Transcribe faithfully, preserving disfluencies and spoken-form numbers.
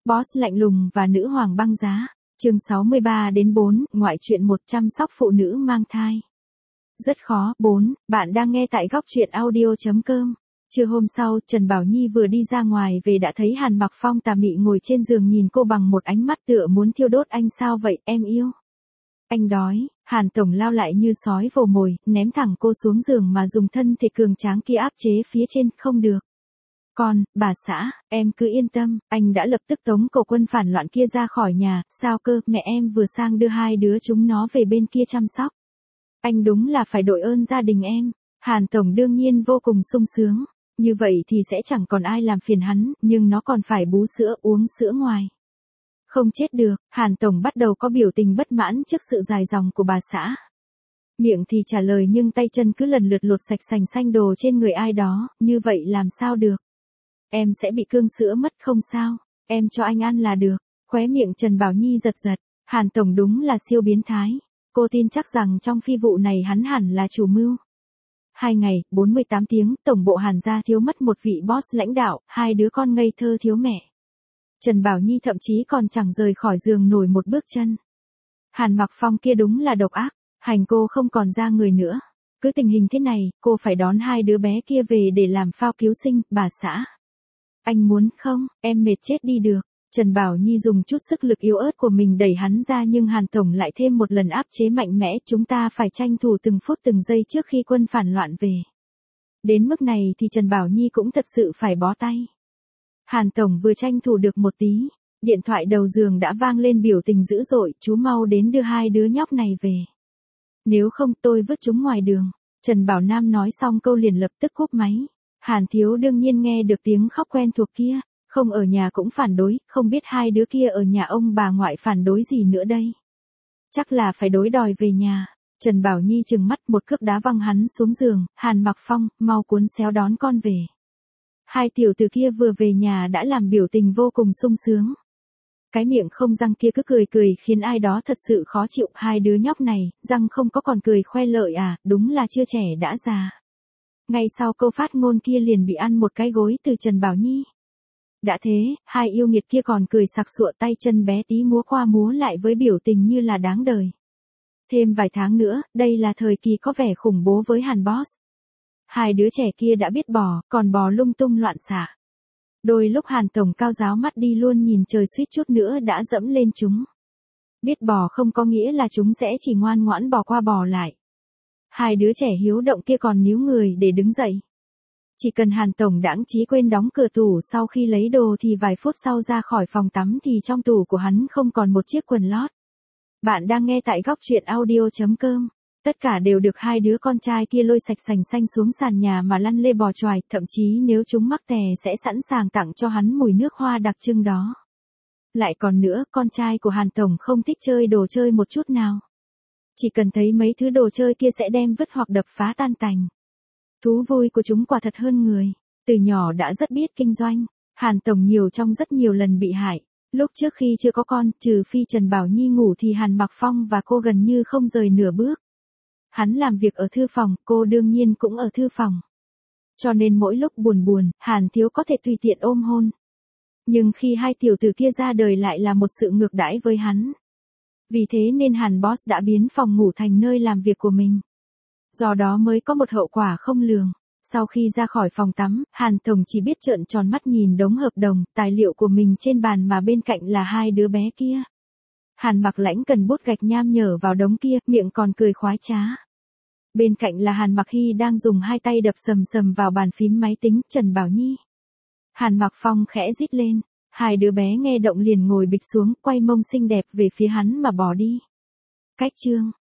Boss lạnh lùng và nữ hoàng băng giá. Chương sáu mươi ba đến bốn, ngoại truyện một chăm sóc phụ nữ mang thai. Rất khó. bốn, bạn đang nghe tại góc truyện audio chấm com. Trưa hôm sau, Trần Bảo Nhi vừa đi ra ngoài về đã thấy Hàn Mặc Phong tà mị ngồi trên giường nhìn cô bằng một ánh mắt tựa muốn thiêu đốt. Anh sao vậy, em yêu? Anh đói. Hàn Tổng lao lại như sói vồ mồi, ném thẳng cô xuống giường mà dùng thân thể cường tráng kia áp chế phía trên. Không được. Con, bà xã, em cứ yên tâm, anh đã lập tức tống cổ quân phản loạn kia ra khỏi nhà. Sao cơ, mẹ em vừa sang đưa hai đứa chúng nó về bên kia chăm sóc. Anh đúng là phải đội ơn gia đình em. Hàn Tổng đương nhiên vô cùng sung sướng. Như vậy thì sẽ chẳng còn ai làm phiền hắn, nhưng nó còn phải bú sữa, uống sữa ngoài. Không chết được. Hàn Tổng bắt đầu có biểu tình bất mãn trước sự dài dòng của bà xã. Miệng thì trả lời nhưng tay chân cứ lần lượt lột sạch sành xanh đồ trên người ai đó. Như vậy làm sao được? Em sẽ bị cương sữa mất. Không sao, em cho anh ăn là được. Khóe miệng Trần Bảo Nhi giật giật. Hàn Tổng đúng là siêu biến thái. Cô tin chắc rằng trong phi vụ này hắn hẳn là chủ mưu. Hai ngày, bốn mươi tám tiếng, tổng bộ Hàn gia thiếu mất một vị boss lãnh đạo, hai đứa con ngây thơ thiếu mẹ. Trần Bảo Nhi thậm chí còn chẳng rời khỏi giường nổi một bước chân. Hàn Mặc Phong kia đúng là độc ác, hành cô không còn ra người nữa. Cứ tình hình thế này, cô phải đón hai đứa bé kia về để làm phao cứu sinh. Bà xã, anh muốn không? Em mệt chết đi được. Trần Bảo Nhi dùng chút sức lực yếu ớt của mình đẩy hắn ra nhưng Hàn Tổng lại thêm một lần áp chế mạnh mẽ. Chúng ta phải tranh thủ từng phút từng giây trước khi quân phản loạn về. Đến mức này thì Trần Bảo Nhi cũng thật sự phải bó tay. Hàn Tổng vừa tranh thủ được một tí, điện thoại đầu giường đã vang lên biểu tình dữ dội. Chú mau đến đưa hai đứa nhóc này về. Nếu không tôi vứt chúng ngoài đường. Trần Bảo Nam nói xong câu liền lập tức cúp máy. Hàn Thiếu đương nhiên nghe được tiếng khóc quen thuộc kia. Không ở nhà cũng phản đối, không biết hai đứa kia ở nhà ông bà ngoại phản đối gì nữa đây. Chắc là phải đối đòi về nhà. Trần Bảo Nhi trừng mắt một cước đá văng hắn xuống giường. Hàn Mặc Phong, mau cuốn xéo đón con về. Hai tiểu tử kia vừa về nhà đã làm biểu tình vô cùng sung sướng. Cái miệng không răng kia cứ cười cười khiến ai đó thật sự khó chịu. Hai đứa nhóc này, răng không có còn cười khoe lợi à, đúng là chưa trẻ đã già. Ngay sau câu phát ngôn kia liền bị ăn một cái gối từ Trần Bảo Nhi. Đã thế, hai yêu nghiệt kia còn cười sặc sụa tay chân bé tí múa qua múa lại với biểu tình như là đáng đời. Thêm vài tháng nữa, đây là thời kỳ có vẻ khủng bố với Hàn Boss. Hai đứa trẻ kia đã biết bò, còn bò lung tung loạn xạ. Đôi lúc Hàn Tổng cao giáo mắt đi luôn nhìn trời suýt chút nữa đã dẫm lên chúng. Biết bò không có nghĩa là chúng sẽ chỉ ngoan ngoãn bò qua bò lại. Hai đứa trẻ hiếu động kia còn níu người để đứng dậy. Chỉ cần Hàn Tổng đãng trí quên đóng cửa tủ sau khi lấy đồ thì vài phút sau ra khỏi phòng tắm thì trong tủ của hắn không còn một chiếc quần lót. Bạn đang nghe tại góc truyện audio chấm com. Tất cả đều được hai đứa con trai kia lôi sạch sành xanh xuống sàn nhà mà lăn lê bò choài, thậm chí nếu chúng mắc tè sẽ sẵn sàng tặng cho hắn mùi nước hoa đặc trưng đó. Lại còn nữa, con trai của Hàn Tổng không thích chơi đồ chơi một chút nào. Chỉ cần thấy mấy thứ đồ chơi kia sẽ đem vứt hoặc đập phá tan tành. Thú vui của chúng quả thật hơn người. Từ nhỏ đã rất biết kinh doanh. Hàn Tổng nhiều trong rất nhiều lần bị hại. Lúc trước khi chưa có con, trừ phi Trần Bảo Nhi ngủ thì Hàn Mặc Phong và cô gần như không rời nửa bước. Hắn làm việc ở thư phòng, cô đương nhiên cũng ở thư phòng. Cho nên mỗi lúc buồn buồn, Hàn Thiếu có thể tùy tiện ôm hôn. Nhưng khi hai tiểu tử kia ra đời lại là một sự ngược đãi với hắn. Vì thế nên Hàn Boss đã biến phòng ngủ thành nơi làm việc của mình. Do đó mới có một hậu quả không lường. Sau khi ra khỏi phòng tắm, Hàn Tổng chỉ biết trợn tròn mắt nhìn đống hợp đồng, tài liệu của mình trên bàn mà bên cạnh là hai đứa bé kia. Hàn Mặc Lãnh cần bút gạch nham nhở vào đống kia, miệng còn cười khoái trá. Bên cạnh là Hàn Mặc Hy đang dùng hai tay đập sầm sầm vào bàn phím máy tính. Trần Bảo Nhi. Hàn Mặc Phong khẽ rít lên. Hai đứa bé nghe động liền ngồi bịch xuống, quay mông xinh đẹp về phía hắn mà bỏ đi. Cách chương.